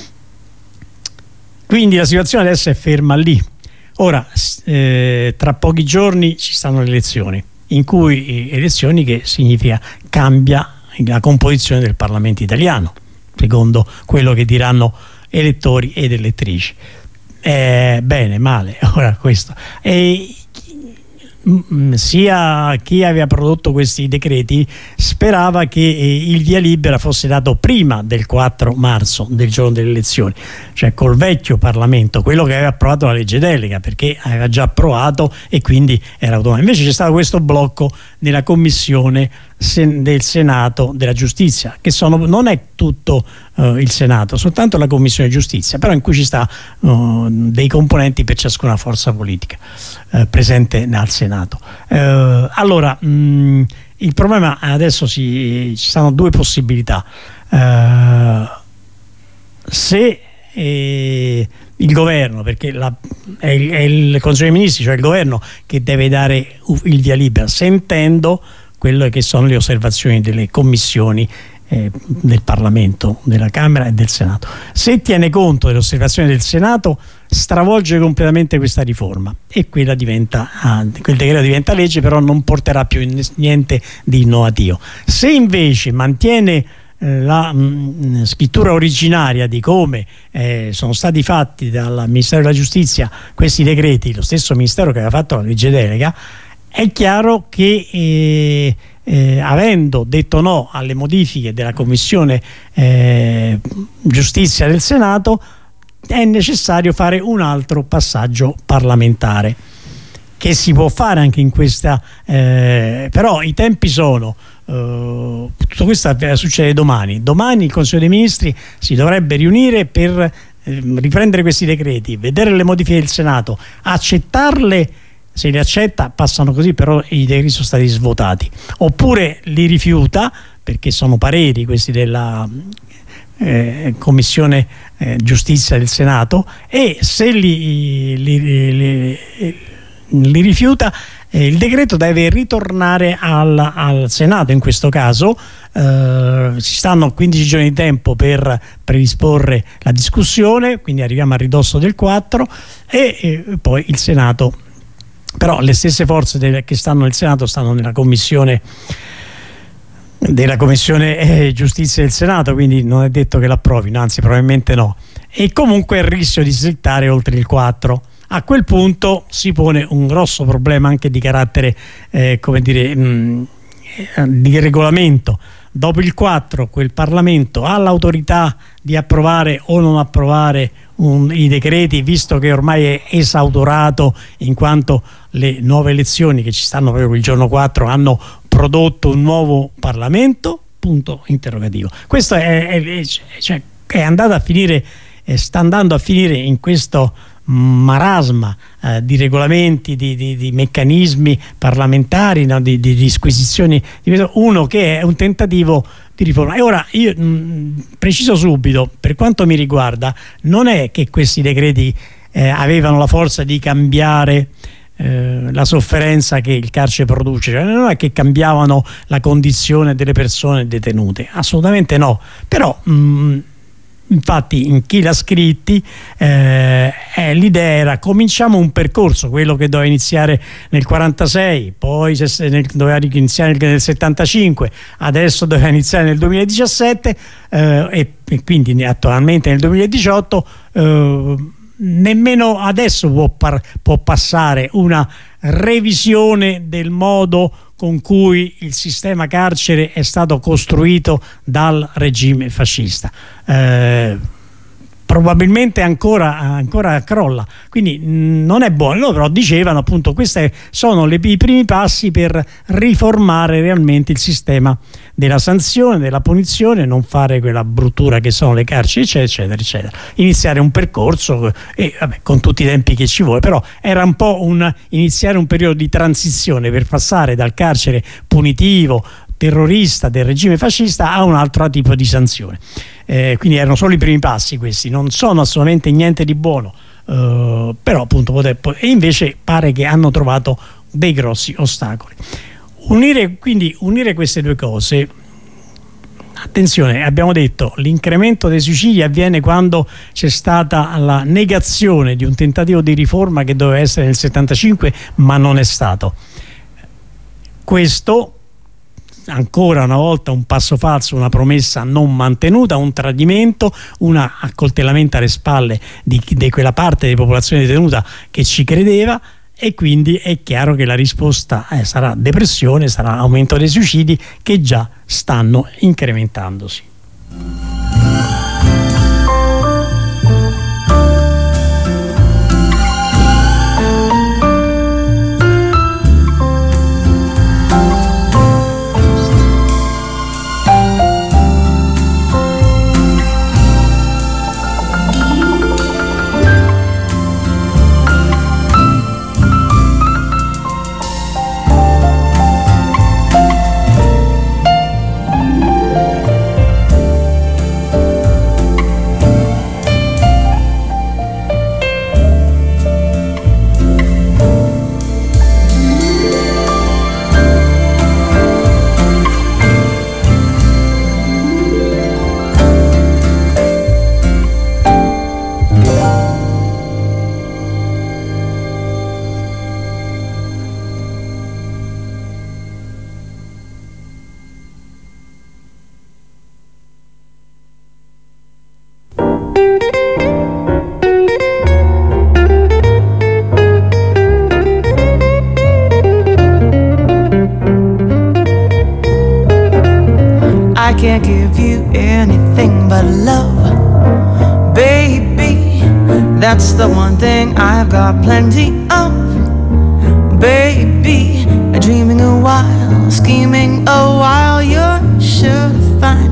I: Quindi la situazione adesso è ferma lì. Ora, tra pochi giorni ci stanno le elezioni, elezioni che significa cambia la composizione del Parlamento italiano, secondo quello che diranno elettori ed elettrici. Bene, male, ora questo. Sia chi aveva prodotto questi decreti sperava che il via libera fosse dato prima del 4 marzo, del giorno delle elezioni, cioè col vecchio Parlamento, quello che aveva approvato la legge delega, perché aveva già approvato e quindi era automatico. Invece c'è stato questo blocco nella Commissione del Senato della Giustizia, che non è tutto il Senato, soltanto la Commissione Giustizia, però in cui ci sta dei componenti per ciascuna forza politica presente al Senato. Allora, il problema adesso ci sono due possibilità. Se il governo, perché è il Consiglio dei Ministri, cioè il governo, che deve dare il via libera, sentendo quelle che sono le osservazioni delle commissioni del Parlamento, della Camera e del Senato. Se tiene conto delle osservazioni del Senato, stravolge completamente questa riforma e quel decreto diventa legge, però non porterà più niente di innovativo. Se invece mantiene la scrittura originaria di come sono stati fatti dal Ministero della Giustizia questi decreti, lo stesso Ministero che aveva fatto la legge delega, è chiaro che avendo detto no alle modifiche della Commissione Giustizia del Senato, è necessario fare un altro passaggio parlamentare, che si può fare anche in questa però i tempi sono tutto questo succede domani il Consiglio dei Ministri si dovrebbe riunire per riprendere questi decreti, vedere le modifiche del Senato, accettarle. Se li accetta passano così, però i decreti sono stati svuotati, oppure li rifiuta perché sono pareri questi della Commissione Giustizia del Senato, e se li rifiuta il decreto deve ritornare al Senato in questo caso ci stanno 15 giorni di tempo per predisporre la discussione, quindi arriviamo a ridosso del 4 e poi il Senato, però le stesse forze che stanno nel Senato stanno nella commissione giustizia del Senato, quindi non è detto che l'approvino, anzi probabilmente no, e comunque il rischio di slittare oltre il 4. A quel punto si pone un grosso problema anche di carattere di regolamento. Dopo il 4 quel Parlamento ha l'autorità di approvare o non approvare i decreti, visto che ormai è esautorato, in quanto le nuove elezioni che ci stanno proprio il giorno 4 hanno prodotto un nuovo Parlamento? Punto interrogativo. Questo è andato a finire, sta andando a finire in questo marasma di regolamenti, di meccanismi parlamentari, no? di disquisizioni, uno che è un tentativo di riforma. E ora io preciso subito, per quanto mi riguarda, non è che questi decreti avevano la forza di cambiare la sofferenza che il carcere produce, cioè non è che cambiavano la condizione delle persone detenute, assolutamente no, però infatti in chi l'ha scritti l'idea era: cominciamo un percorso, quello che doveva iniziare nel 46, poi doveva iniziare nel 75, adesso doveva iniziare nel 2017 e quindi attualmente nel 2018. Nemmeno adesso può passare una revisione del modo con cui il sistema carcere è stato costruito dal regime fascista. Probabilmente ancora crolla, quindi non è buono. Loro però dicevano appunto questi sono i primi passi per riformare realmente il sistema della sanzione, della punizione, non fare quella bruttura che sono le carceri, eccetera eccetera, iniziare un percorso e vabbè, con tutti i tempi che ci vuole, però era un po' iniziare un periodo di transizione per passare dal carcere punitivo terrorista del regime fascista a un altro tipo di sanzione. Quindi erano solo i primi passi, questi non sono assolutamente niente di buono, però appunto e invece pare che hanno trovato dei grossi ostacoli. Unire queste due cose, attenzione, abbiamo detto l'incremento dei suicidi avviene quando c'è stata la negazione di un tentativo di riforma che doveva essere nel 75 ma non è stato. Questo ancora una volta un passo falso, una promessa non mantenuta, un tradimento, un accoltellamento alle spalle di quella parte di popolazione detenuta che ci credeva, e quindi è chiaro che la risposta sarà depressione, sarà aumento dei suicidi che già stanno incrementandosi.
J: I can't give you anything but love, baby. That's the one thing I've got plenty of, baby. Dreaming a while, scheming a while, you're sure to find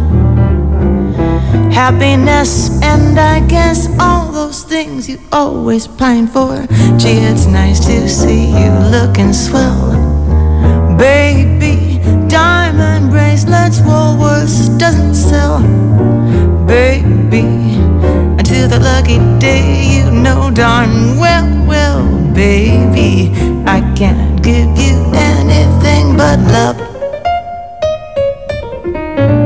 J: happiness, and I guess all those things you always pine for. Gee, it's nice to see you looking swell, baby. Diamond bracelets, Woolworths doesn't sell, baby. Until the lucky day, you know darn well, well, baby, I can't give you anything but love.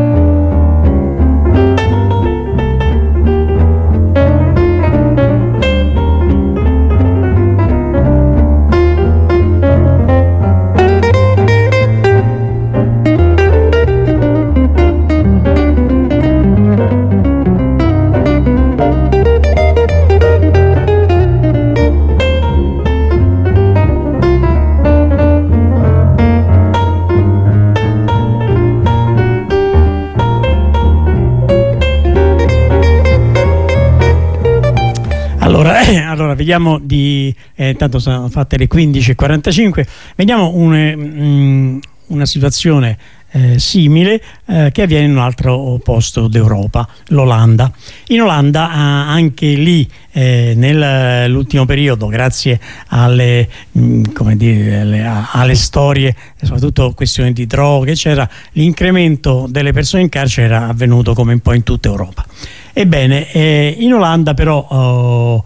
I: Allora vediamo intanto sono fatte le 15:45, vediamo una situazione simile che avviene in un altro posto d'Europa, l'Olanda. In Olanda anche lì nell'ultimo periodo, grazie alle storie, soprattutto questioni di droghe eccetera, l'incremento delle persone in carcere era avvenuto come un po' in tutta Europa. Ebbene, in Olanda però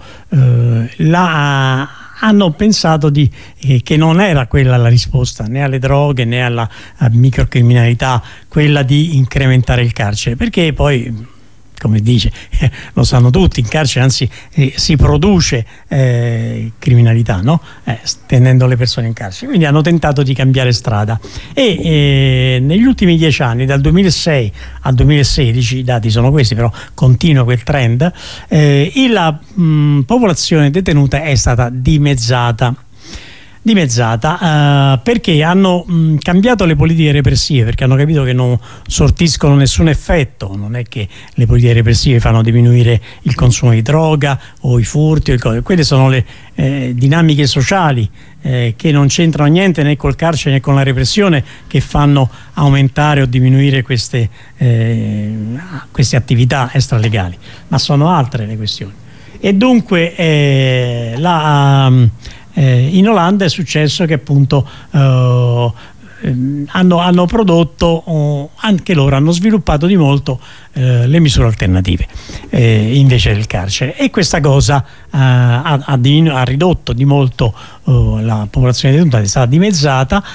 I: hanno pensato che non era quella la risposta né alle droghe né alla microcriminalità, quella di incrementare il carcere, perché poi, come dice, lo sanno tutti, in carcere anzi si produce criminalità, no? Tenendo le persone in carcere. Quindi hanno tentato di cambiare strada e negli ultimi 10 anni, dal 2006 al 2016, i dati sono questi, però continua quel trend, la popolazione detenuta è stata dimezzata perché hanno cambiato le politiche repressive, perché hanno capito che non sortiscono nessun effetto. Non è che le politiche repressive fanno diminuire il consumo di droga o i furti quelle sono le dinamiche sociali che non c'entrano niente né col carcere né con la repressione, che fanno aumentare o diminuire queste attività extralegali, ma sono altre le questioni. E dunque in Olanda è successo che appunto hanno prodotto, anche loro hanno sviluppato di molto le misure alternative invece del carcere, e questa cosa ha ridotto di molto la popolazione detenuta, è stata dimezzata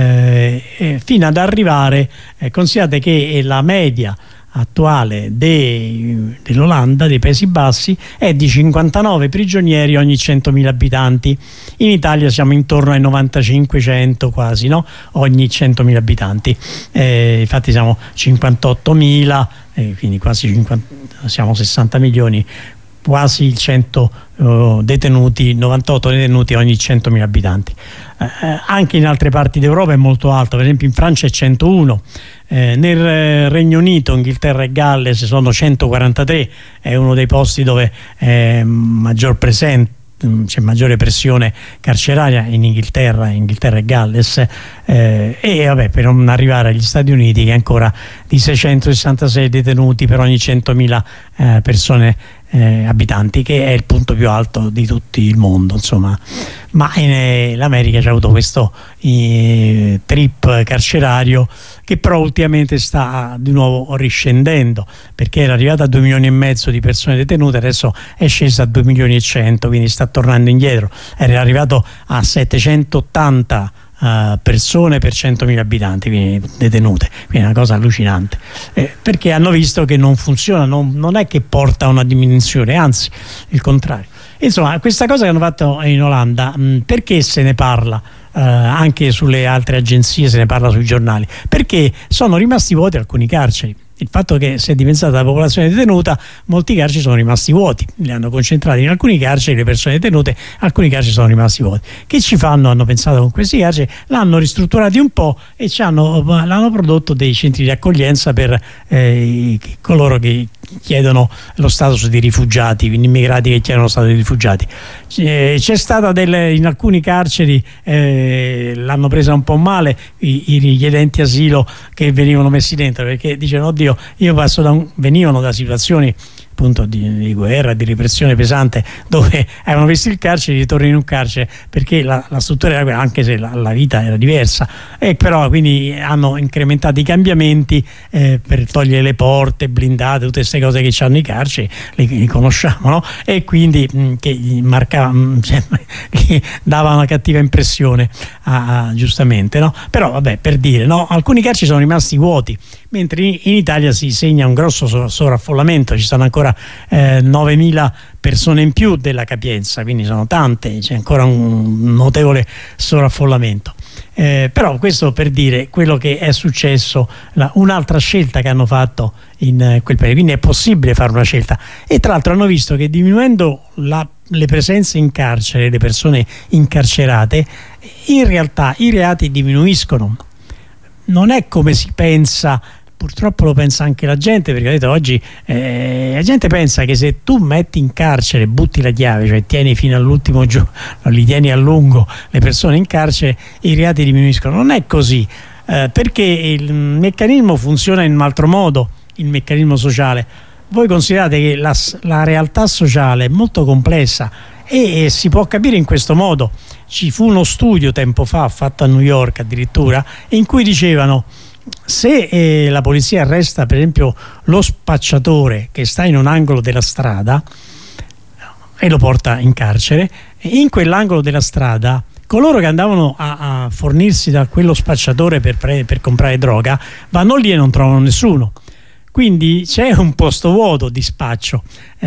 I: fino ad arrivare, considerate che la media attuale dell'Olanda, dei Paesi Bassi, è di 59 prigionieri ogni 100.000 abitanti. In Italia siamo intorno ai 95-100 quasi, no? Ogni 100.000 abitanti. Infatti siamo 58.000, quindi quasi siamo 60 milioni, quasi il 100 detenuti, 98 detenuti ogni 100.000 abitanti. Anche in altre parti d'Europa è molto alto, per esempio in Francia è 101. Nel Regno Unito, Inghilterra e Galles sono 143, è uno dei posti dove c'è maggiore pressione carceraria in Inghilterra e Galles, e vabbè, per non arrivare agli Stati Uniti, che è ancora di 666 detenuti per ogni 100.000 persone abitanti, che è il punto più alto di tutto il mondo, insomma. Ma l'America c'ha avuto questo trip carcerario che però ultimamente sta di nuovo riscendendo, perché era arrivata a 2,5 milioni di persone detenute, adesso è scesa a 2,1 milioni, quindi sta tornando indietro. Era arrivato a 780 persone per 100.000 abitanti, quindi detenute, quindi è una cosa allucinante, perché hanno visto che non funziona, non è che porta a una diminuzione, anzi il contrario. Insomma, questa cosa che hanno fatto in Olanda, perché se ne parla anche sulle altre agenzie, se ne parla sui giornali? Perché sono rimasti vuoti alcuni carceri. Il fatto che si è dimezzata la popolazione detenuta, molti carceri sono rimasti vuoti, li hanno concentrati in alcuni carceri, le persone detenute, alcuni carceri sono rimasti vuoti. Che ci fanno? Hanno pensato con questi carceri, l'hanno ristrutturati un po' e l'hanno prodotto dei centri di accoglienza per coloro che chiedono lo status di rifugiati, quindi immigrati che chiedono lo status di rifugiati. C'è stata in alcuni carceri, l'hanno presa un po' male i richiedenti asilo che venivano messi dentro, perché dicevano: oddio, io venivano da situazioni appunto di guerra, di repressione pesante, dove avevano visto il carcere, ritorno in un carcere, perché la struttura era quella, anche se la vita era diversa, e però quindi hanno incrementato i cambiamenti per togliere le porte blindate, tutte queste cose che hanno i carceri, li conosciamo, no? E quindi che che dava una cattiva impressione giustamente, no? Però vabbè, per dire, no? Alcuni carceri sono rimasti vuoti, mentre in Italia si segna un grosso sovraffollamento, ci sono ancora 9.000 persone in più della capienza, quindi sono tante, c'è ancora un notevole sovraffollamento. Però questo per dire quello che è successo, un'altra scelta che hanno fatto in quel periodo, quindi è possibile fare una scelta, e tra l'altro hanno visto che diminuendo le presenze in carcere, le persone incarcerate, in realtà i reati diminuiscono. Non è come si pensa purtroppo lo pensa anche la gente, perché detto, oggi la gente pensa che se tu metti in carcere, butti la chiave, cioè tieni fino all'ultimo giorno, li tieni a lungo le persone in carcere, i reati diminuiscono. Non è così, perché il meccanismo funziona in un altro modo, il meccanismo sociale. Voi considerate che la realtà sociale è molto complessa e si può capire in questo modo. Ci fu uno studio tempo fa, fatto a New York addirittura, in cui dicevano: se la polizia arresta per esempio lo spacciatore che sta in un angolo della strada e lo porta in carcere, in quell'angolo della strada coloro che andavano a fornirsi da quello spacciatore per comprare droga vanno lì e non trovano nessuno. Quindi c'è un posto vuoto di spaccio.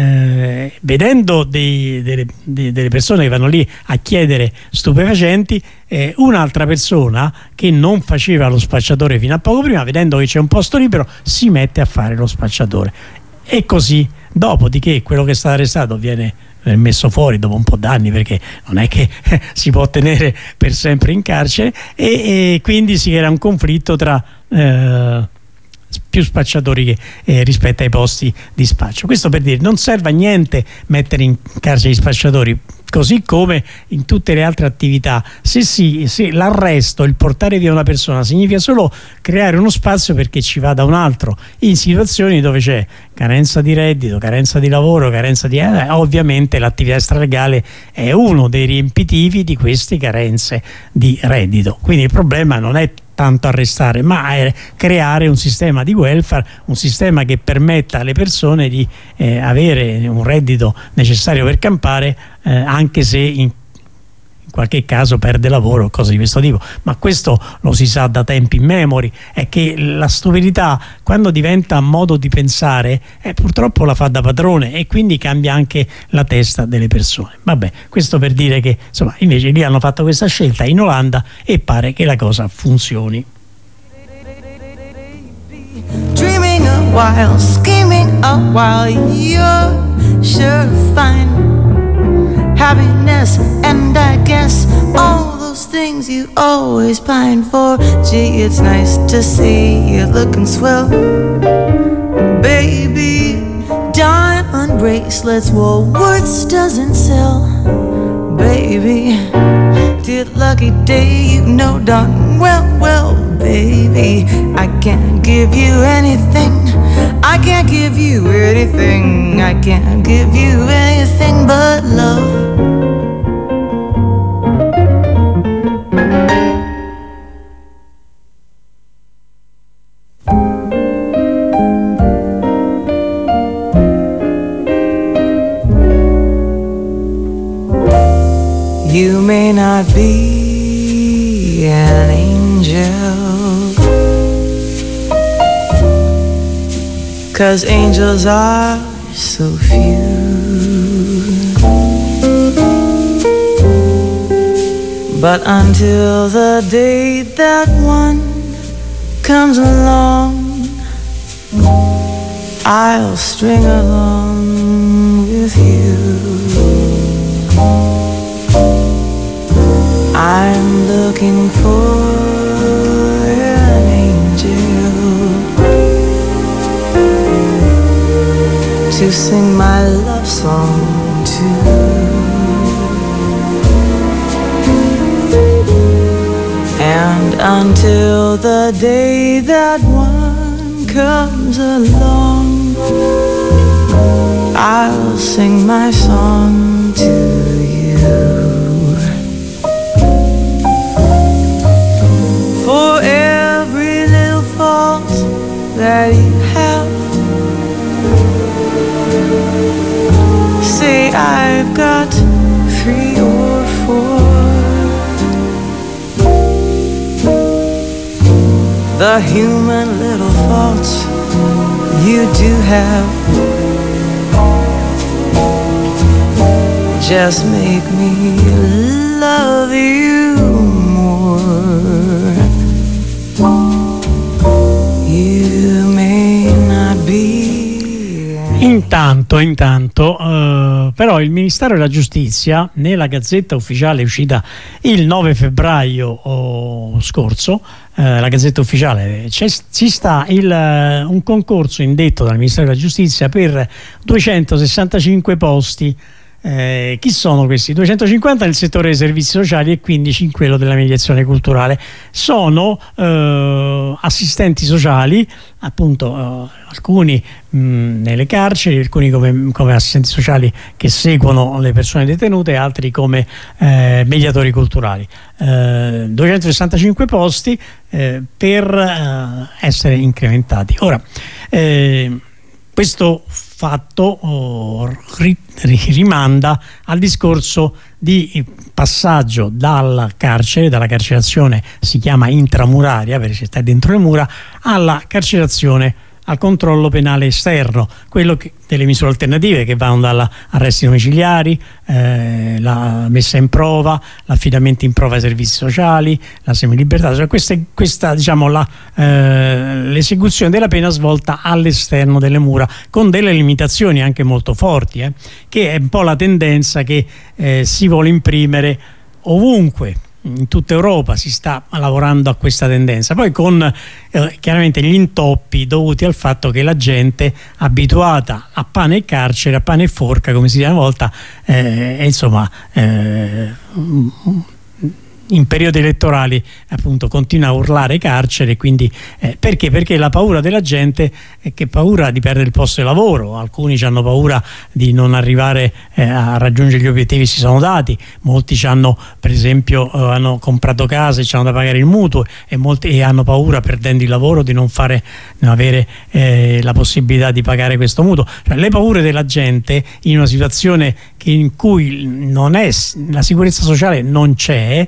I: Vedendo delle persone che vanno lì a chiedere stupefacenti, un'altra persona che non faceva lo spacciatore fino a poco prima, vedendo che c'è un posto libero, si mette a fare lo spacciatore. E così, dopodiché quello che è stato arrestato viene messo fuori dopo un po' d'anni, perché non è che si può tenere per sempre in carcere, e quindi si era un conflitto tra più spacciatori che rispetto ai posti di spaccio. Questo per dire, non serve a niente mettere in carcere gli spacciatori, così come in tutte le altre attività. Se l'arresto, il portare via una persona, significa solo creare uno spazio perché ci vada un altro, in situazioni dove c'è carenza di reddito, carenza di lavoro, carenza di ovviamente l'attività extralegale è uno dei riempitivi di queste carenze di reddito. Quindi il problema non è tanto arrestare, ma è creare un sistema di welfare, un sistema che permetta alle persone di avere un reddito necessario per campare, anche se in qualche caso perde lavoro, cose di questo tipo. Ma questo lo si sa da tempi immemori, è che la stupidità, quando diventa modo di pensare, purtroppo la fa da padrone, e quindi cambia anche la testa delle persone. Vabbè, questo per dire che insomma invece lì hanno fatto questa scelta in Olanda e pare che la cosa funzioni.
J: Dreaming a while, scheming a while, you're sure to find happiness, and I guess all those things you always pine for. Gee, it's nice to see you looking swell, baby. Diamond bracelets, Woolworths doesn't sell, baby. Dear lucky day, you know darn well, baby, I can't give you anything, I can't give you anything, I can't give you anything but love. You may not be an angel, 'cause angels are so few, but until the day that one comes along, I'll string along with you. I'm looking for an angel to sing my love song to, and until the day that one comes along, I'll sing my song to you. For every little fault that you have, say I've got 3 or 4. The human little faults you do have just make me love you more.
I: Intanto, però il Ministero della Giustizia, nella Gazzetta Ufficiale uscita il 9 febbraio scorso, la Gazzetta Ufficiale, ci sta un concorso indetto dal Ministero della Giustizia per 265 posti. Chi sono questi? 250 nel settore dei servizi sociali e 15 in quello della mediazione culturale. Sono assistenti sociali, appunto, alcuni nelle carceri, alcuni come assistenti sociali che seguono le persone detenute, altri come mediatori culturali. 265 posti per essere incrementati. Ora, questo fatto rimanda al discorso di passaggio dalla carcerazione, si chiama intramuraria perché sta dentro le mura, alla carcerazione, al controllo penale esterno, quello delle misure alternative che vanno dall'arresti domiciliari, la messa in prova, l'affidamento in prova ai servizi sociali, la semilibertà, cioè questa diciamo l'esecuzione della pena svolta all'esterno delle mura, con delle limitazioni anche molto forti, che è un po' la tendenza che si vuole imprimere ovunque. In tutta Europa si sta lavorando a questa tendenza, poi con chiaramente gli intoppi dovuti al fatto che la gente abituata a pane e carcere, a pane e forca, come si dice una volta, in periodi elettorali appunto continua a urlare carcere, quindi perché la paura della gente è che paura di perdere il posto di lavoro, alcuni hanno paura di non arrivare a raggiungere gli obiettivi che si sono dati, molti hanno per esempio hanno comprato case e hanno da pagare il mutuo e molti hanno paura, perdendo il lavoro, di non avere la possibilità di pagare questo mutuo. Cioè, le paure della gente in una situazione in cui la sicurezza sociale non c'è,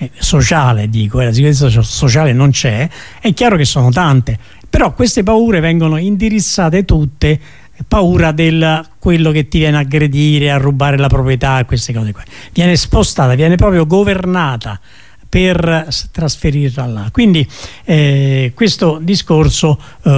I: la sicurezza sociale non c'è, è chiaro che sono tante, però queste paure vengono indirizzate tutte, paura del quello che ti viene a aggredire, a rubare la proprietà, queste cose qua, viene spostata, viene proprio governata per trasferirla là. Quindi questo discorso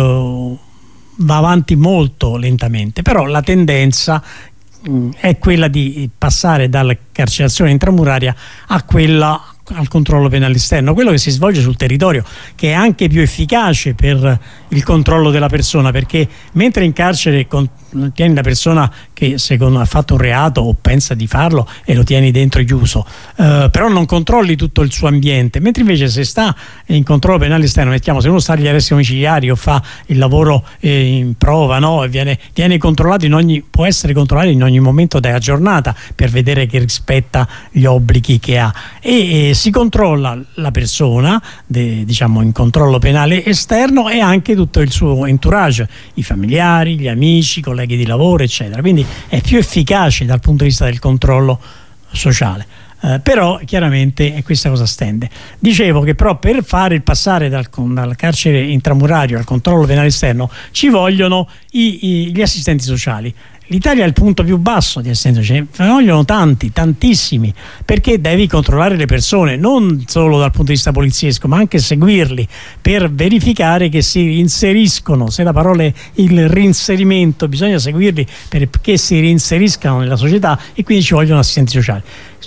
I: va avanti molto lentamente, però la tendenza è quella di passare dalla carcerazione intramuraria a quella al controllo penale esterno, quello che si svolge sul territorio, che è anche più efficace per il controllo della persona, perché mentre in carcere tieni la persona che secondo ha fatto un reato o pensa di farlo e lo tieni dentro chiuso, però non controlli tutto il suo ambiente, mentre invece se sta in controllo penale esterno, mettiamo, se uno sta agli arresti domiciliari o fa il lavoro in prova, no? viene controllato può essere controllato in ogni momento della giornata per vedere che rispetta gli obblighi che ha, e si controlla la persona diciamo in controllo penale esterno, e anche tutto il suo entourage, i familiari, gli amici, i colleghi di lavoro, eccetera. Quindi è più efficace dal punto di vista del controllo sociale. Però chiaramente questa cosa stende. Dicevo che però per fare il passare dal carcere intramurario al controllo penale esterno ci vogliono gli assistenti sociali. L'Italia è il punto più basso di assistenti sociali, ne vogliono tantissimi, perché devi controllare le persone non solo dal punto di vista poliziesco, ma anche seguirli per verificare che si inseriscono, se la parola è il reinserimento, bisogna seguirli perché si reinseriscano nella società, e quindi ci vogliono assistenti sociali.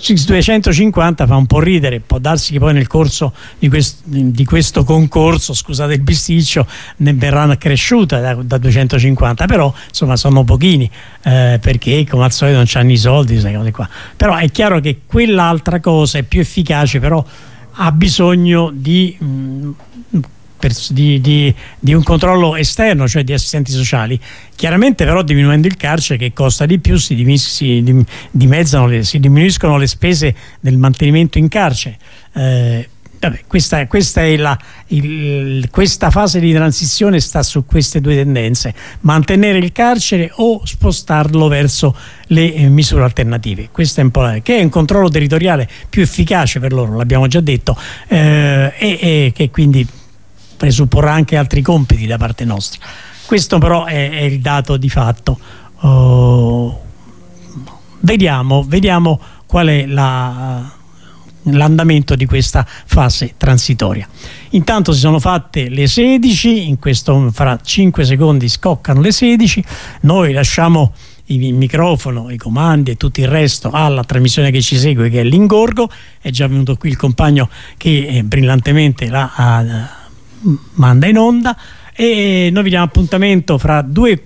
I: 250 fa un po' ridere, può darsi che poi nel corso di questo concorso, scusate il bisticcio, ne verranno cresciuta da 250, però insomma sono pochini, perché come al solito non c'hanno i soldi, queste cose qua. Però è chiaro che quell'altra cosa è più efficace, però ha bisogno di un controllo esterno, cioè di assistenti sociali. Chiaramente però diminuendo il carcere, che costa di più, si diminuiscono le spese del mantenimento in carcere. Questa fase di transizione sta su queste due tendenze: mantenere il carcere o spostarlo verso le misure alternative. Questo è un po' che è un controllo territoriale più efficace per loro, l'abbiamo già detto, e che quindi presupporrà anche altri compiti da parte nostra. Questo però è il dato di fatto. Vediamo qual è l'andamento di questa fase transitoria. Intanto si sono fatte le 16, fra 5 secondi scoccano le 16, noi lasciamo il microfono, i comandi e tutto il resto alla trasmissione che ci segue, che è l'Ingorgo. È già venuto qui il compagno che brillantemente la manda in onda, e noi vi diamo appuntamento fra 2